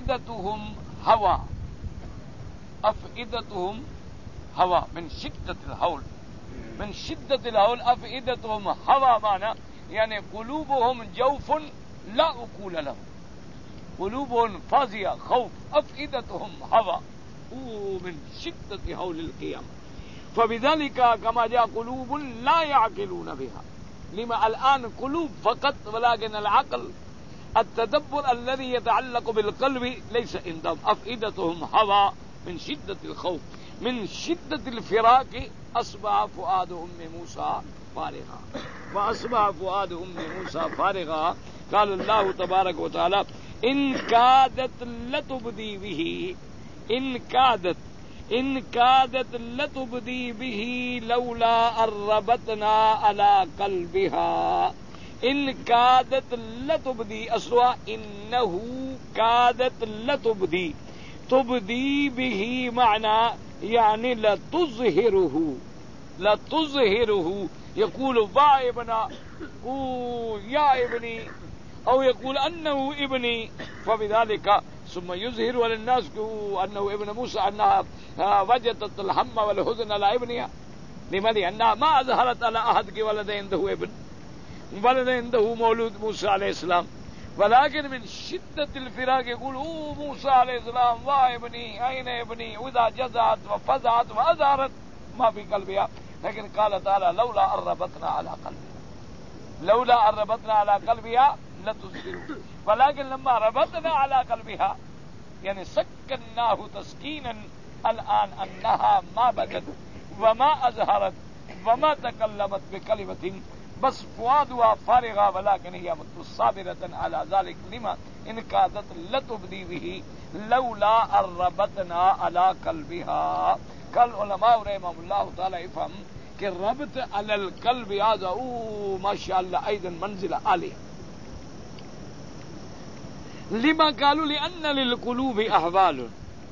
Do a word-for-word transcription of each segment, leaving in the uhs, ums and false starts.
افئدتهم ہوا، افئدتهم ہوا من شدت الحول، من شدت الحول افئدتهم ہوا مانا یعنی قلوبهم جوف لا عقول لهم، قلوبهم فاضیہ خوف، افئدتهم ہوا من شدت حول القیامة فبذلك كما جاء قلوب لا يعقلون بها، لما الآن قلوب فقط ولكن العقل التدبر الذي يتعلق بالقلب ليس عندهم. أفئدتهم هوى من شدة الخوف، من شدة الفراق أصبح فؤاد أم موسى فارغا، وأصبح فؤاد أم موسى فارغا. قال الله تبارك وتعالى إن كادت لتبدي به، إن كادت إن كادت لتبدي به لولا أن ربطنا على قلبها، إن كادت لتبدي أصلها إنه كادت لتبدي، تبدي به معنى يعني لتظهره، لتظهره يقول وا ابنا أو يا ابني أو يقول أنه ابني فبذلك ثم يظهر للناس أنه ابن موسى أنها وجدت الهم والحزن على ابنها، لماذا؟ أنها ما أظهرت على أحد ولد عنده ابن، ولد عنده مولود موسى عليه السلام، ولكن من شدة الفراق يقول أوه موسى عليه السلام وا ابني أين ابني، وإذا جزعت وفزعت وأظهرت ما في قلبها. لكن قال تعالى لولا أن ربطنا على قلبها، لولا أن ربطنا على قلبها لتظهر، ولكن لما ربطنا على قلبها يعني سكناه تسكينا الآن أنها ما بدت وما أظهرت وما تكلمت بكلمة، بس فؤادها فارغة ولكن هي صابرة على ذلك. لما إن كادت لتبدي به لولا أن ربطنا على قلبها. قال علماء رحمهم الله تعالى افهم کہ ربط على القلب هذا اوه ما شاء الله أيضا منزلة عالية. لما قالوا لأن للقلوب أحوال،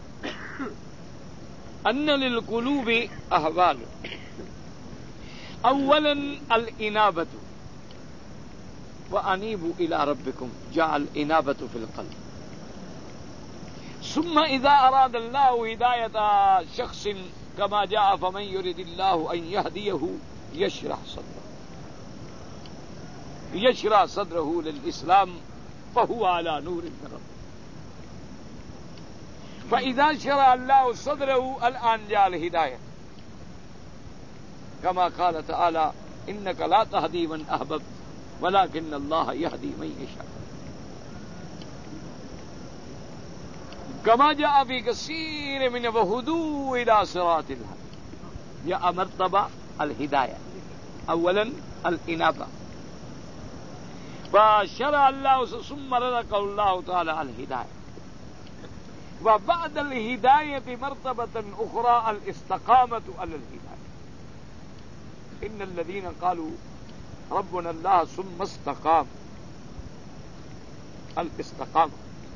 أن للقلوب أحوال. أولا الإنابة، وأنيبوا إلى ربكم، جاء الإنابة في القلب. ثم إذا أراد الله هداية شخص كما جاء فمن يرد الله أن يهديه يشرح صدره، يشرح صدره للإسلام فهو على نور من ربه. فإذا شرع الله صدره الآن جاء الهداية كما قال تعالى إنك لا تهدي من أحببت ولكن الله يهدي من يشاء، كما جاء في كثير من وهدوا إلى صراط الله. جاء مرتبة الهداية، أولا الإنابة، فشرع الله ثم رزق الله تعالى الهداية، وبعد الهداية مرتبة أخرى الاستقامة على الهداية. إن الذين قالوا ربنا الله ثم استقام، الاستقامة.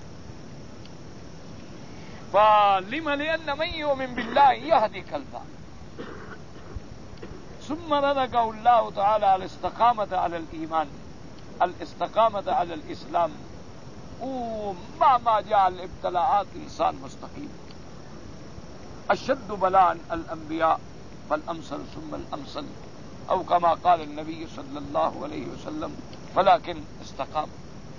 فلما لأن من يؤمن بالله يهدي قلبه. ثم رزقه الله تعالى الاستقامة على الإيمان، الاستقامة على الإسلام، وما ما جاء الابتلاءات إنسان مستقيم. أشد بلاء الأنبياء فالأمثل ثم الأمثل، أو كما قال النبي صلى الله عليه وسلم ولكن استقام.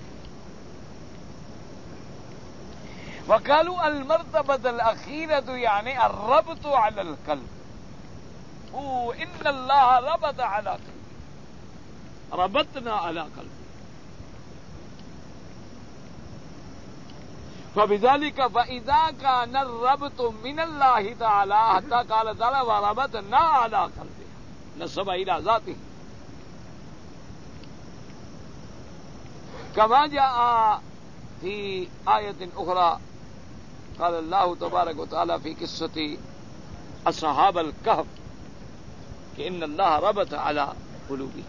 وقالوا المرتبة الأخيرة يعني الربط على القلب. إن الله ربط على قلبه، ربطنا على قلبه. فبذلك فإذا كان الربط من الله تعالى حتى قال تعالى وربطنا على قلبه، نسب إلى ذاته، كما جاء في آية أخرى قال الله تبارك وتعالى في قصة أصحاب الكهف إن الله ربط على قلوبهم.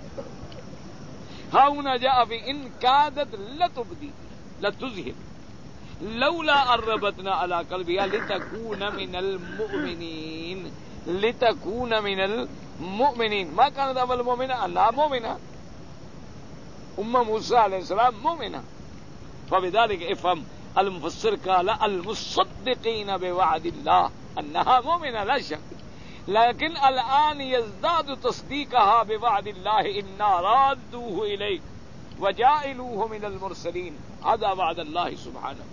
هنا جاء في إن كادت لتبدي لتظهر لولا أن ربطنا على قلبها لتكون من المؤمنين، لتكون من المؤمنين. ما كانت أول مؤمنة، لا مؤمنة، أم موسى عليه السلام مؤمنة. فبذلك افهم المفسر قال المصدقين بوعد الله انها مؤمنة لا شك، لكن الآن يزداد تصديقها بوعد الله إنا رادوه إليك وجاعلوه من المرسلين، هذا وعد الله سبحانه.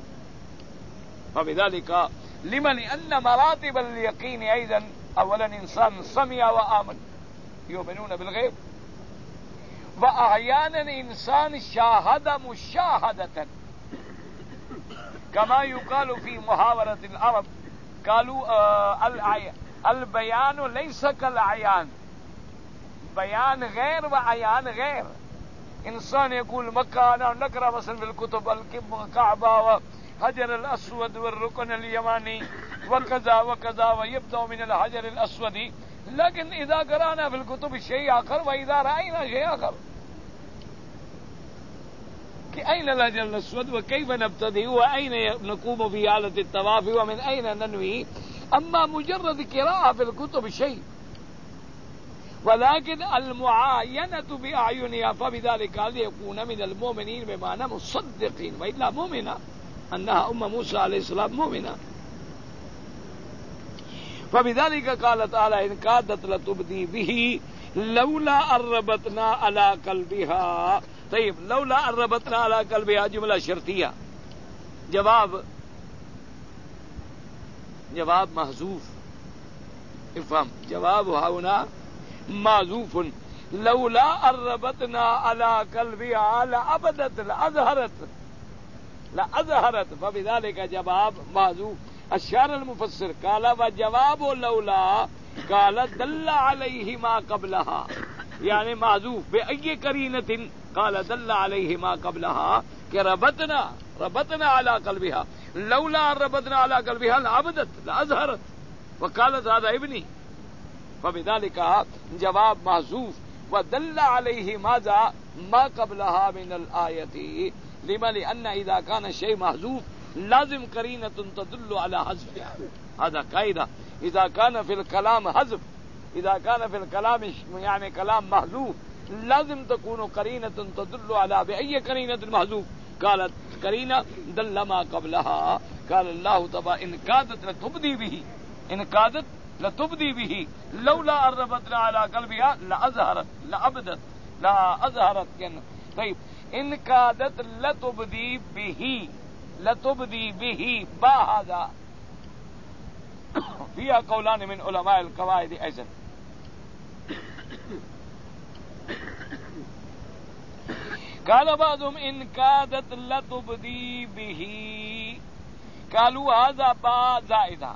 فبذلك لمن لأن مراتب اليقين أيضا أولا إنسان سمع وآمن يؤمنون بالغيب، وأحيانا إنسان شاهد مشاهدة كما يقال في محاورة العرب قالوا آه البيان ليس كالعيان، بيان غير وعيان غير. إنسان يقول مكة أنا نقرأ مثلا في الكتب الكعبة وحجر الأسود والركن اليماني وكذا وكذا ويبدأ من الحجر الأسود، لكن إذا قرأنا في الكتب شيء آخر وإذا رأينا شيء آخر. أين الحجر الأسود وكيف نبتدئ وأين نقوم في حالة الطواف ومن أين ننوي؟ أما مجرد قراءة في الكتب شيء، ولكن المعاينة بأعينها فبذلك ليكون من المؤمنين بمعنى مصدقين، وإلا مؤمنة أنها أم موسى عليه السلام مؤمنة. فبذلك قال تعالى إن كادت لتبدي به لولا أن ربطنا على قلبها. طيب لولا أن ربطنا على قلبها جملة شرطية، جواب جواب محذوف، افهم جواب هنا محذوف. لولا أن ربطنا على قلبها لأبدت لأظهرت لأظهرت، فبذلك جواب محذوف. الشعر المفسر قال وجواب لولا قال دل عليه ما قبلها، يعني محذوف بأي قرينة؟ قال دل عليه ما قبلها کہ ربطنا ربطنا على قلبها، لولا ربطنا على قلبها لعبدت لأظهرت وقالت هذا ابني، فبذلك جواب محذوف. ودل عليه ماذا ما قبلها من الآية، لما لأن إذا كان الشيء محذوف لازم قرينة تدل على حذفها، هذا قاعدة. إذا كان في الكلام حذف، إذا كان في الكلام يعني كلام محذوف لازم تكون قرينة تدل على بأي قرينة محذوف؟ قالت قرينة دل ما قبلها. قال الله تبارك إن كادت لتبدي به، إن كادت لتبدي به لولا أن ربطنا على قلبها لأظهرت لأبدت لأظهرت. طيب إن كادت لتبدي به، لتبدي به با هذا فيها قولان من علماء القواعد أيضا. قال بعضهم إن كادت لتبدي به، قالوا هذا با زائدة،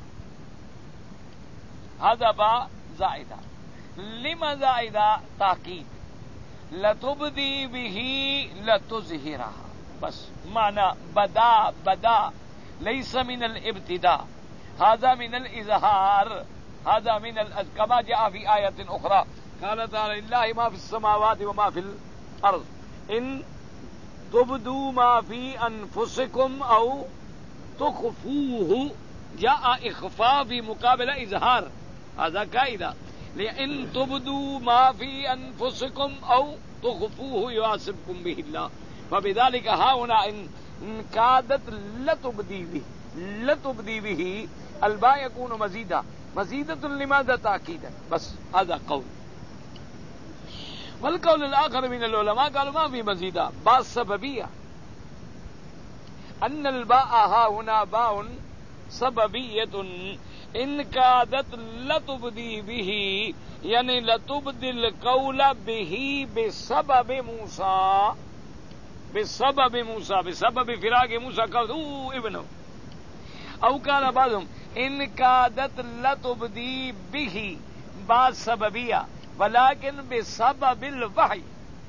هذا با زائدة. لما زائدة؟ تاكيد. لتبدي به لتظهرها، بس معنى بدا بدا ليس من الابتداء، هذا من الإظهار، هذا من ال... كما جاء في آية أخرى قال تعالى لله ما في السماوات وما في الأرض إن تبدوا ما في أنفسكم أو تخفوه، جاء إخفاء في مقابل إظهار، هذا قاعدة. لأن تبدوا ما في أنفسكم أو تخفوه يحاسبكم به الله، فبذلك ها هنا إن كادت لتبدي به، لتبدي به الباء يكون مزيدا، مزيدة لماذا؟ تأكيدا، بس هذا قول. والقول الآخر من العلماء قالوا ما في مزيدا، باء سببية، أن الباء ها هنا باء سببية. إن كادت لتبدي به يعني لتبدي القول به بسبب موسى، بسبب موسى، بسبب فراق موسى قالوا ابنه. أو قال بعضهم إن كادت لتبدي به باء سببية ولكن بسبب الوحي،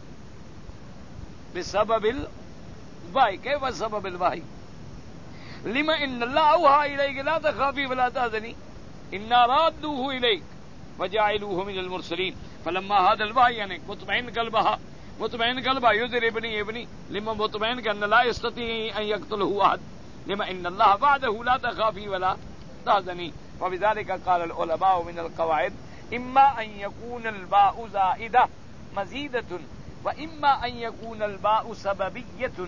بسبب الوحي. كيف سبب الوحي؟ لما إن الله أوحى إليك لا تخافي ولا تحزني إنا رادوه إليك وجعلوه من المرسلين. فلما هذا الوحي يعني مطمئن قلبها، مطمئن قلبها يذر ابني ابني، لما مطمئن أن لا يستطيع أن يقتله أحد، لما إن الله بعده لا تخافي ولا تحزني. وبذلك قال العلماء من القواعد إما أن يكون الباء زائدة مزيدة، وإما أن يكون الباء سببية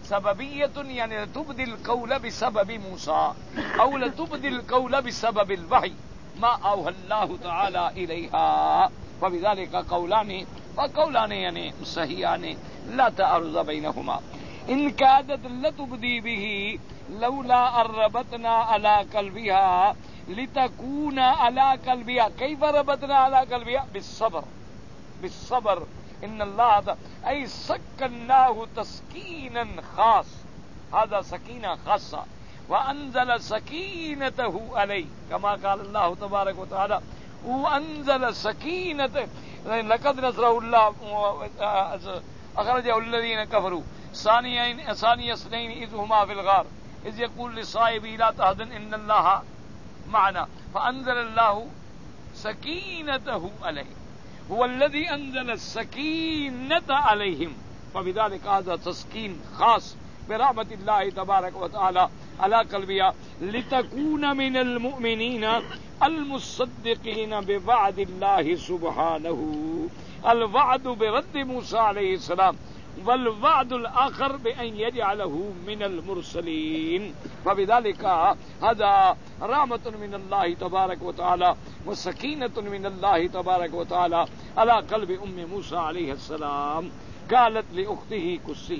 سببیت یعنی تبدی القول بسبب موسیٰ او لتبدی القول بسبب الوحی ما اوحى الله تعالى اليها فبذلك قولان وقولان یعنی صحیحان لا تعارض بینهما ان كادت لتبدی به لولا ان ربطنا على قلبها لتكون على قلبها كيف ربطنا على قلبها بالصبر بالصبر ان الله اي سكناه تسكينا خاص هذا سكينة خاصة وانزل سكينته عليه كما قال الله تبارك وتعالى وانزل سكينته لقد نصره الله اخرجه الذين كفروا ثاني ثاني اثنين اذ هما في الغار اذ يقول لصاحبه لا تحزن ان الله معنا فانزل الله سكينته عليه هو الذي انزل السكينة عليهم فبذلك هذا تسكين خاص برحمة الله تبارك وتعالى على قلبها لتكون من المؤمنين المصدقين بوعد الله سبحانه الوعد برد موسى عليه السلام والوعد الآخر بأن يجعله من المرسلين فبذلك هذا رحمة من الله تبارك وتعالى وسكينة من الله تبارك وتعالى على قلب أم موسى عليه السلام قالت لأخته قصي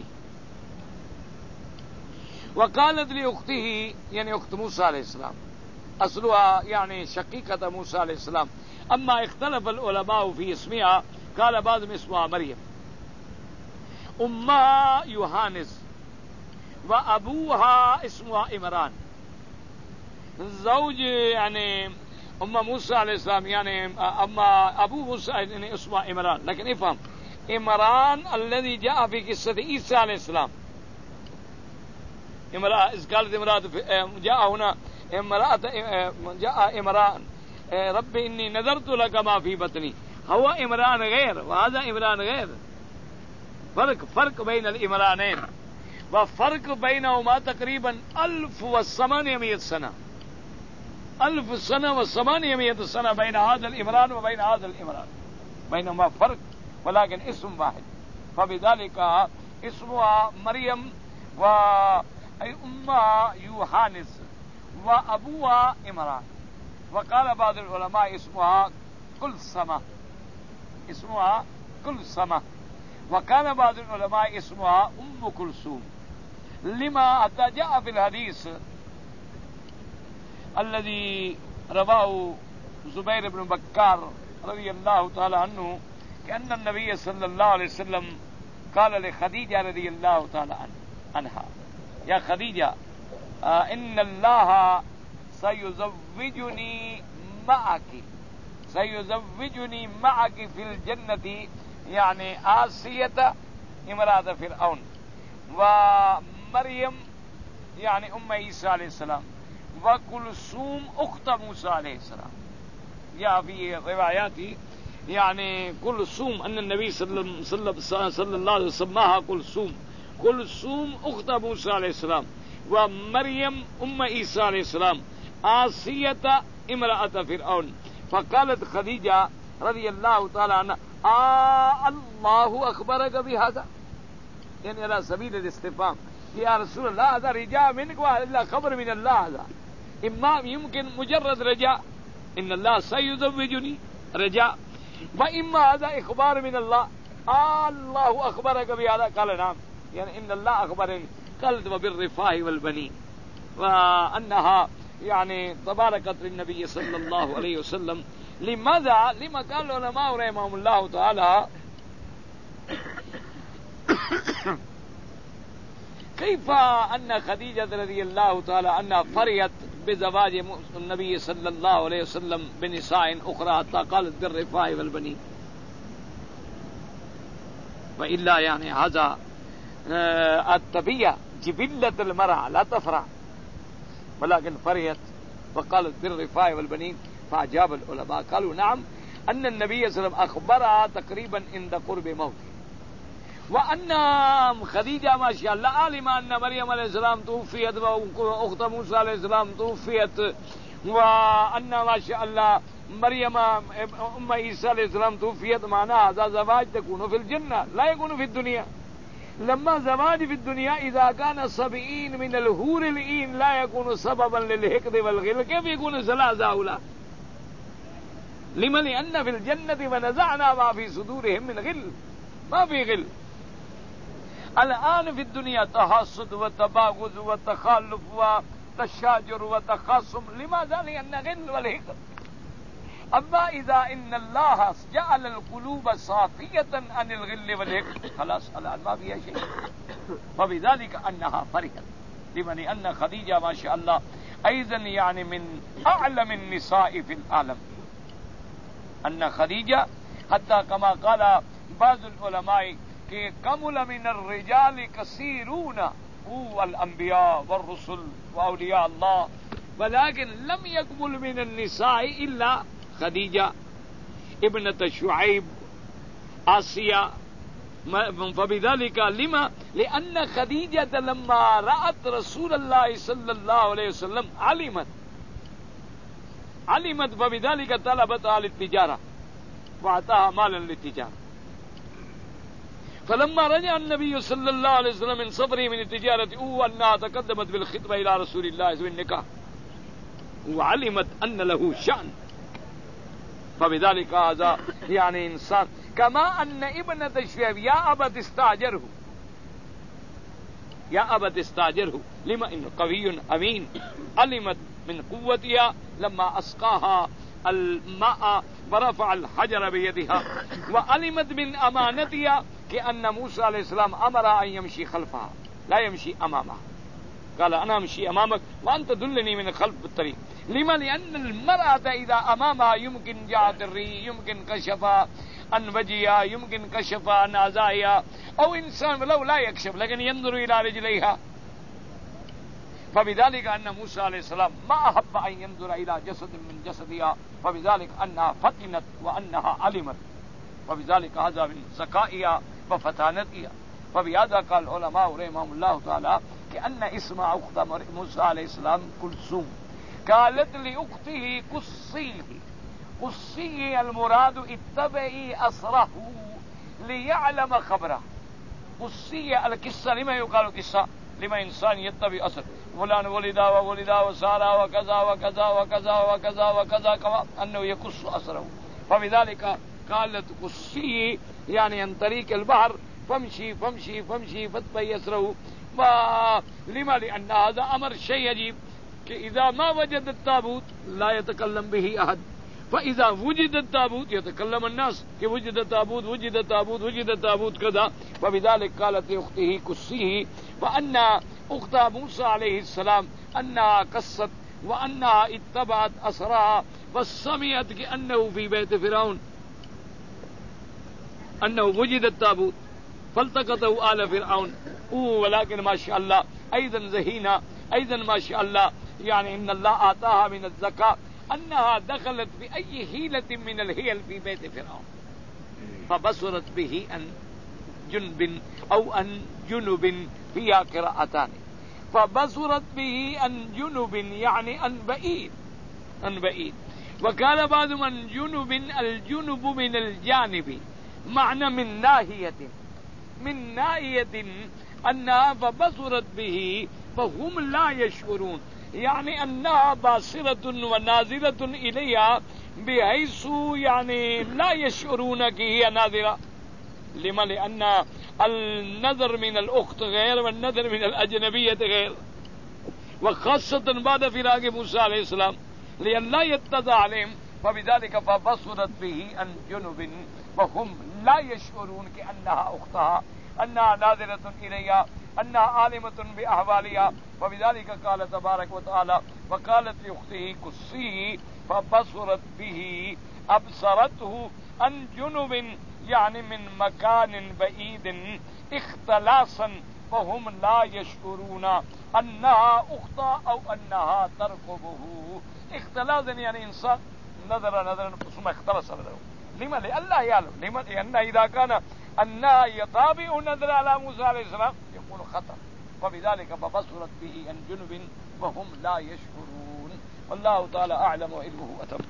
وقالت لأخته يعني أخت موسى عليه السلام أصلها يعني شقيقة موسى عليه السلام أما اختلف العلماء في اسمها قال بعضهم اسمها مريم أمها يوحانس وأبوها اسمها عمران زوج يعني أم موسى عليه السلام يعني أما أبو موسى يعني اسمه عمران لكن افهم عمران الذي جاء في قصة عيسى عليه السلام امرأة إذ قالت امرأة جاء هنا امرأة جاء عمران رب إني نذرت لك ما في بطني هو عمران غير وهذا عمران غير فرق فرق بين العمرانين وفرق بينهما تقريبا ألف وثمانمائة سنة ألف سنة وثمانمائة سنة بين هذا العمران وبين هذا العمران بينهما فرق ولكن اسم واحد فبذلك اسمها مريم وأمها يوحانس وأبوها عمران وقال بعض العلماء اسمها كلثوم اسمها كلثوم وكان بعض العلماء اسمها أم كلثوم لما حتى جاء في الحديث الذي رواه زبير بن بكار رضي الله تعالى عنه كأن النبي صلى الله عليه وسلم قال لخديجة رضي الله تعالى عنها يا خديجة آه إن الله سيزوجني معك سيزوجني معك في الجنة يعني آسية امرأة فرعون ومريم يعني أم عيسى عليه السلام وكلثوم أخت موسى عليه السلام يا في روايات يعني كلثوم أن النبي صلى الله عليه وسلم سماها كلثوم كلثوم أخت موسى عليه السلام ومريم أم عيسى عليه السلام آسية امرأة فرعون فقالت خديجة رضي الله تعالى عنها آه الله أخبرك بهذا يعني على سبيل الاستفهام يا رسول الله هذا رجاء منك وإلا خبر من الله هذا إما يمكن مجرد رجاء إن الله سيزوجني رجاء وإما هذا إخبار من الله آه الله أخبرك بهذا قال نعم يعني إن الله أخبرني قالت وبالرفاه والبنين وأنها يعني تباركت للنبي صلى الله عليه وسلم لماذا لما قال العلماء رحمهم الله تعالى كيف أن خديجة رضي الله تعالى عنها فرحت بزواج النبي صلى الله عليه وسلم بنساء أخرى حتى قالت بالرفاه والبنين وإلا يعني هذا الطبيعة جبلة المرأة لا تفرح ولكن فرحت وقالت بالرفاه والبنين فأجاب العلماء قالوا نعم أن النبي صلى الله عليه وسلم أخبرها تقريبا عند قرب موته وأن خديجة ما شاء الله عالمة أن مريم عليه السلام توفيت وأخت موسى عليه السلام توفيت وأن ما شاء الله مريم أم عيسى عليه السلام توفيت معناها هذا زواج تكون في الجنة لا يكون في الدنيا لما زواج في الدنيا إذا كان سبعين من الحور العين لا يكون سببا للحقد والغل كيف يكون ثلاثة هؤلاء؟ لما؟ لأن في الجنة ونزعنا ما في صدورهم من غل، ما في غل. الآن في الدنيا تحاسد وتباغض وتخالف وتشاجر وتخاصم، لماذا؟ لأن غل والحقد. أما إذا إن الله جعل القلوب صافية عن الغل والحقد خلاص الآن ما فيها شيء. فبذلك أنها فرحت. لمن؟ أن خديجة ما شاء الله أيضا يعني من أعلم النساء في العالم. أن خديجة حتى كما قال بعض العلماء کہ کمل من الرجال كثيرون هو الأنبياء والرسل وأولياء الله ولكن لم يكمل من النساء إلا خديجة ابنة شعيب آسيا. فبذلك لما؟ لأن خديجة لما رأت رسول الله صلى الله عليه وسلم علمت علمت فبذلك طلبتها للتجارة وأعطاها مالا للتجارة. فلما رجع النبي صلى الله عليه وسلم من سفره من التجارة هو أنها تقدمت بالخطبة إلى رسول الله في النكاح وعلمت أن له شأن. فبذلك هذا يعني إنسان. كما أن ابنة شعيب يا أبت استأجره يا أبت استأجره لما؟ إنه قوي أمين. علمت من قوتها لما أسقاها الماء ورفع الحجر بيدها، وعلمت من أمانتها كأن موسى عليه السلام أمر أن يمشي خلفها لا يمشي أمامها. قال أنا أمشي أمامك وأنت دلني من الخلف بالطريق. لما؟ لأن المرأة إذا أمامها يمكن جاءت الري، يمكن كشف عن وجهها، يمكن كشف عن أعضائها، أو إنسان لو لا يكشف لكن ينظر إلى رجليها. فبذلك أن موسى عليه السلام ما أحب أن ينظر إلى جسد من جسدها، فبذلك أنها فتنت وأنها علمت. وبذلك هذا من ذكائها وفتانتها. فبهذا قال العلماء رحمهم الله تعالى كأن اسم أخت موسى عليه السلام كلثوم. قالت لأخته قصيه، قصيه المراد اتبعي أسره ليعلم خبره. قصيه القصة لما يقال قصة؟ لما إنسان يتبع أسر فلان ولد وولد وسار وكذا وكذا وكذا وكذا وكذا كما أنه يقص أسره. فبذلك قالت قصيه يعني عن طريق البحر فامشي فامشي فامشي فاتبعي أسره. لما؟ لأن هذا أمر شيء عجيب کہ اذا ما وجد التابوت لا يتكلم به احد، فاذا وجد التابوت يتكلم الناس کہ وجد التابوت وجد التابوت وجد التابوت كذا. فبذلك قالت لاخته قصيه وان اخت موسى عليه السلام انها قصت وانها اتبعت اسرها وسمعت كانه في بيت فرعون انه وجد التابوت فالتقطه آل فرعون. ولكن ما شاء الله ايضا زهينه ايضا ما شاء الله يعني ان الله آتاها من الذكاء انها دخلت باي حيلة من الحيل في بيت فرعون فبصرت به عن جنب او عن جنب فيها قراءتان. فبصرت به عن جنب يعني عن بعيد عن بعيد. وقال بعضهم عن جنب الجنب من الجانب معنى من ناحية من ناحية انها فبصرت به فهم لا يشعرون يعني أنها باصرة وناظرة إليها بحيث يعني لا يشعرون كي هي ناظرة. لما؟ لأن النظر من الأخت غير والنظر من الأجنبية غير، وخاصة بعد فراق موسى عليه السلام لأن لا يتضع عليهم. فبذلك فبصرت به عن جنب وهم لا يشعرون كأنها أختها أنها ناظرة إليها أنها عالمة بأحوالها. فبذلك قال تبارك وتعالى وقالت لأخته قصيه فبصرت به أبصرته عن جنب يعني من مكان بعيد اختلاسا فهم لا يشعرون أنها أختا أو أنها ترقبه. اختلاسا يعني إنسان نظر نظرا ثم اختلس له. لما؟ لألا يعلم. لما؟ لأن إذا كان أنها يطابع نظر على موسى عليه السلام يكون خطأ. فبذلك فبصرت به عن جنب وهم لا يشعرون. والله تعالى أعلم وعلمه أتم.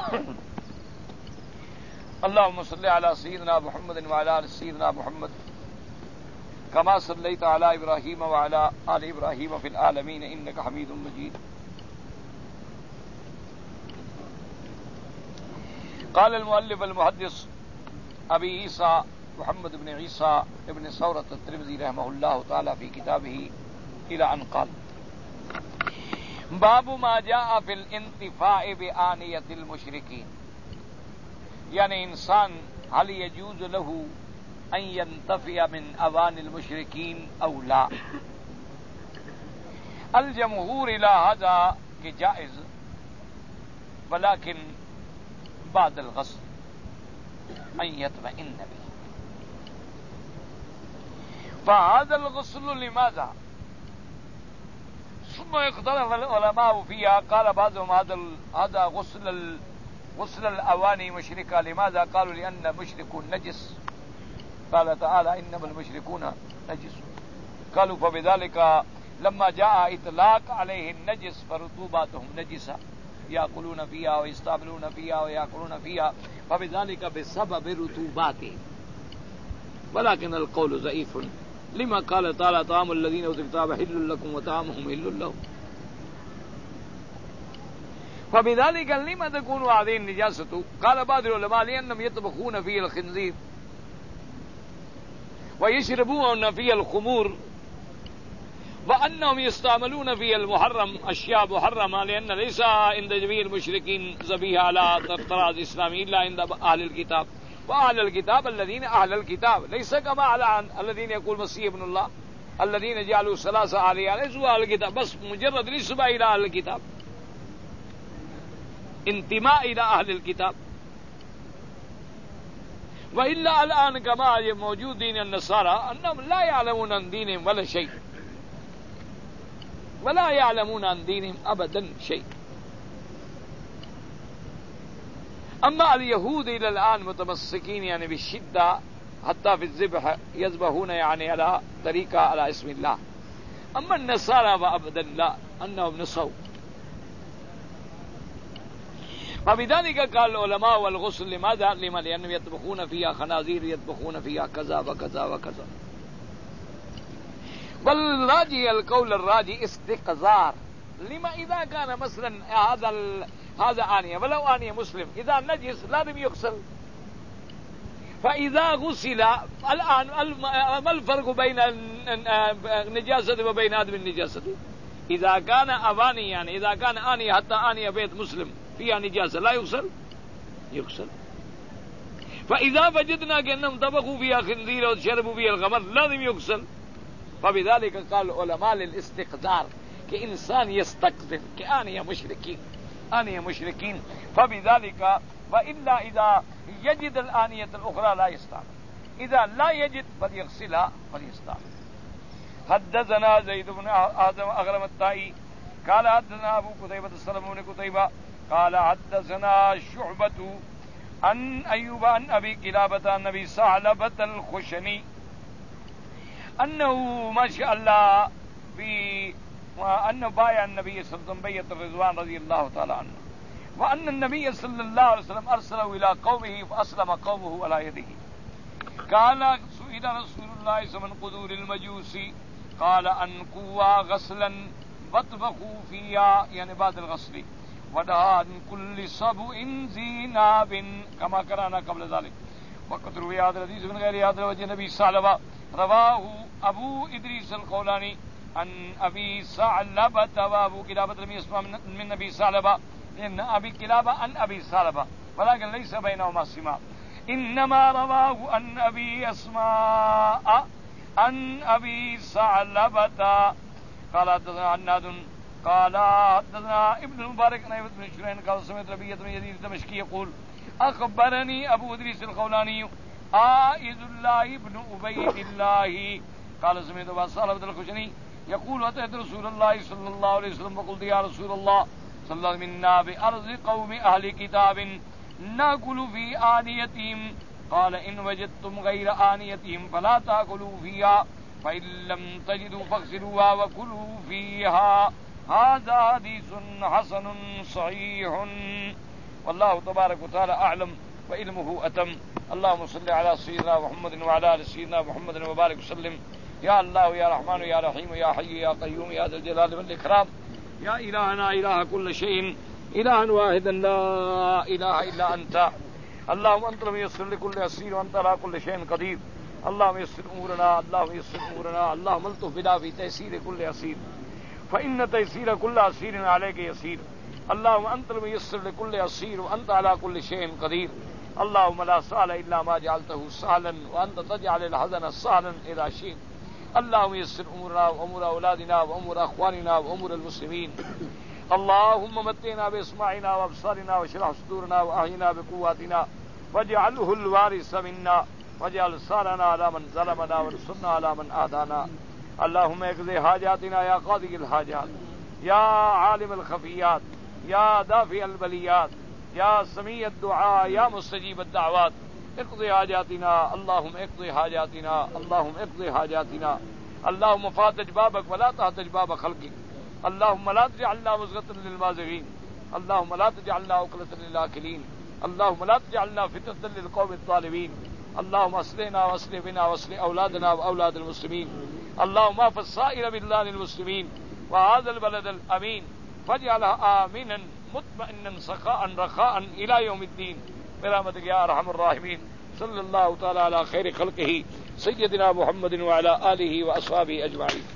اللهم صل على سيدنا محمد وعلى آل سيدنا محمد كما صليت على إبراهيم وعلى آل إبراهيم في العالمين إنك حميد مجيد. قال المؤلف المحدث أبي عيسى محمد بن عيسى ابن ثورة الترمذي رحمه الله تعالى في كتابه إلى أن قال: باب ما جاء في الانتفاع بآنية المشركين. یعنی انسان هل يجوز له أن ينتفع من أواني المشركين أو لا؟ الجمهور إلى هذا کہ جائز، ولكن بعد الغسل أن يطمئن به. فهذا الغسل لماذا؟ ثم اختلف العلماء فيها. قال بعضهم هذا هذا غسل غسل الأواني مشركة. لماذا؟ قالوا لأن مشرك نجس. قال تعالى إنما المشركون نجس. قالوا فبذلك لما جاء إطلاق عليه النجس فرطوباتهم نجسة يأكلون فيها ويستعملون فيها ويأكلون فيها، فبذلك بسبب رطوباتهم. ولكن القول ضعيف لما قال تعالى طعام الذين أوتوا الكتاب حل لكم وطعامهم حل لهم. فبذلك لما تكون هذه النجاسة؟ قال بعض العلماء لأنهم يطبخون فيه الخنزير ويشربون فيه الخمور، وأنهم يستعملون فيه المحرم أشياء محرمة، لأن ليس عند جميع المشركين ذبيحة على طراز إسلامي إلا عند أهل الكتاب، وأهل الكتاب الذين أهل الكتاب ليس كما على الذين يقول مسيح ابن الله الذين جعلوا ثلاثة آلهة ليسوا أهل الكتاب، بس مجرد نسبة إلى أهل الكتاب، انتماء إلى أهل الكتاب. وإلا الآن كما موجود دين النصارى أنهم لا يعلمون عن دينهم ولا شيء، ولا يعلمون عن دينهم أبدا شيء. أما اليهود إلى الآن متمسكين يعني بالشدة حتى في الذبح، يذبحون يعني على طريقة على اسم الله. أما النصارى فأبدا لا، أنهم نسوا. فبذلك قال العلماء والغسل لماذا؟ لما لأنهم يطبخون فيها خنازير، يطبخون فيها كذا وكذا وكذا. والراجي القول الراجي استقذار. لما إذا كان مثلا هذا هذا آنية ولو آنية مسلم إذا نجس لازم يغسل، فإذا غسل الآن ما الفرق بين النجاسة وبين عدم النجاسة؟ إذا كان أواني يعني إذا كان آنية حتى آنية بيت مسلم فيها نجاسة لا يغسل؟ يغسل. فإذا وجدنا كأنهم طبخوا فيها خنزير وشربوا فيها الخمر لازم يغسل. فبذلك قال العلماء للاستقذار کہ انسان يستقذر كآنية مشركين آنية مشركين. فبذلك وإلا إذا يجد الآنية الأخرى لا يستعمل، إذا لا يجد فليغسلها فليستعمل. حدثنا زيد بن آدم أغرم الطائي قال حدثنا أبو قتيبة السلام بن قتيبة قال حدثنا شعبة عن أيوب عن أبي كلابة عن أبي ثعلبة الخشني أنه ما شاء الله أنه بايع النبي صلى الله عليه وسلم بيعة الرضوان رضي الله تعالى عنه، وأن النبي صلى الله عليه وسلم أرسله إلى قومه فأسلم قومه على يده. قال سئل رسول الله صلى الله عليه وسلم من قدور المجوس قال أنقوا غسلا واطبخوا فيها يعني بعد الغسل، ودعا عن كل سبع ذي ناب كما قرأنا قبل ذلك. وقد روي هذا الحديث من غير هذا وجه نبي ثعلبة رواه أبو إدريس الخولاني عن أبي ثعلبة وأبو كلابة لم يسمع من أبي ثعلبة، لأن أبي كلابة عن أبي ثعلبة ولكن ليس بينهما سماع، إنما رواه عن أبي أسماء عن أبي ثعلبة. قال حدثنا عناد قال حدثنا ابن المبارك عن ابن شرين قال سمعت ربيعة بن يزيد الدمشقي يقول أخبرني أبو إدريس الخولاني عائذ الله بن عبيد الله قال سمعت أبا ثعلبة الخشني يقول أتيت رسول الله صلى الله عليه وسلم وقلت يا رسول الله صلى الله عليه وسلم منا بأرض قوم أهل كتاب نأكل في آنيتهم قال إن وجدتم غير آنيتهم فلا تأكلوا فيها فإن لم تجدوا فاغسلوها وكلوا فيها. هذا حديث حسن صحيح والله تبارك وتعالى أعلم وعلمه أتم. اللهم صل على سيدنا محمد وعلى آل سيدنا محمد وبارك وسلم یا اللہ یا رحمان یا رحیم یا حی یا قیوم یا ذی الجلال والاکرام یا الہنا الہ کل شیء الہا واحدا لا الہ الا انت اللهم انت الميسر لكل عسير وانت على كل شيء قدير اللهم يسر امورنا اللهم يسر امورنا اللهم الطف بنا في تيسير كل عسير فان تيسير كل عسير عليك يسير اللهم انت الميسر لكل عسير وانت على كل شيء قدير اللهم لا سهل الا ما جعلته سهلا وانت تجعل الحزن سهلا اذا شئت اللهم يسر امورنا وامور اولادنا وامور اخواننا وامور المسلمين اللهم متعنا باسماعنا وابصارنا واشرح صدورنا واحينا بقواتنا واجعله الوارث منا واجعل ثارنا على من ظلمنا وانصرنا على من عادانا اللهم اقض حاجاتنا يا قاضي الحاجات يا عالم الخفيات يا دافع البليات يا سميع الدعاء يا مستجيب الدعوات اقض حاجاتنا اللهم اقض حاجاتنا اللهم اقض حاجاتنا اللهم فاتج بابك ولا تحتج باب خلقك اللهم لا تجعلنا مزغة للمازغين اللهم لا تجعلنا عقلة للآكلين اللهم لا تجعلنا فتنة للقوم الظالمين اللهم اصلحنا واصلح بنا واصلح أولادنا وأولاد المسلمين اللهم احفظ سائر بلدان المسلمين وهذا البلد الأمين واجعلها آمنا مطمئنا سخاء رخاء إلى يوم الدين برحمتك يا أرحم الراحمين صلى الله تعالى على خير خلقه سيدنا محمد وعلى آله وأصحابه أجمعين.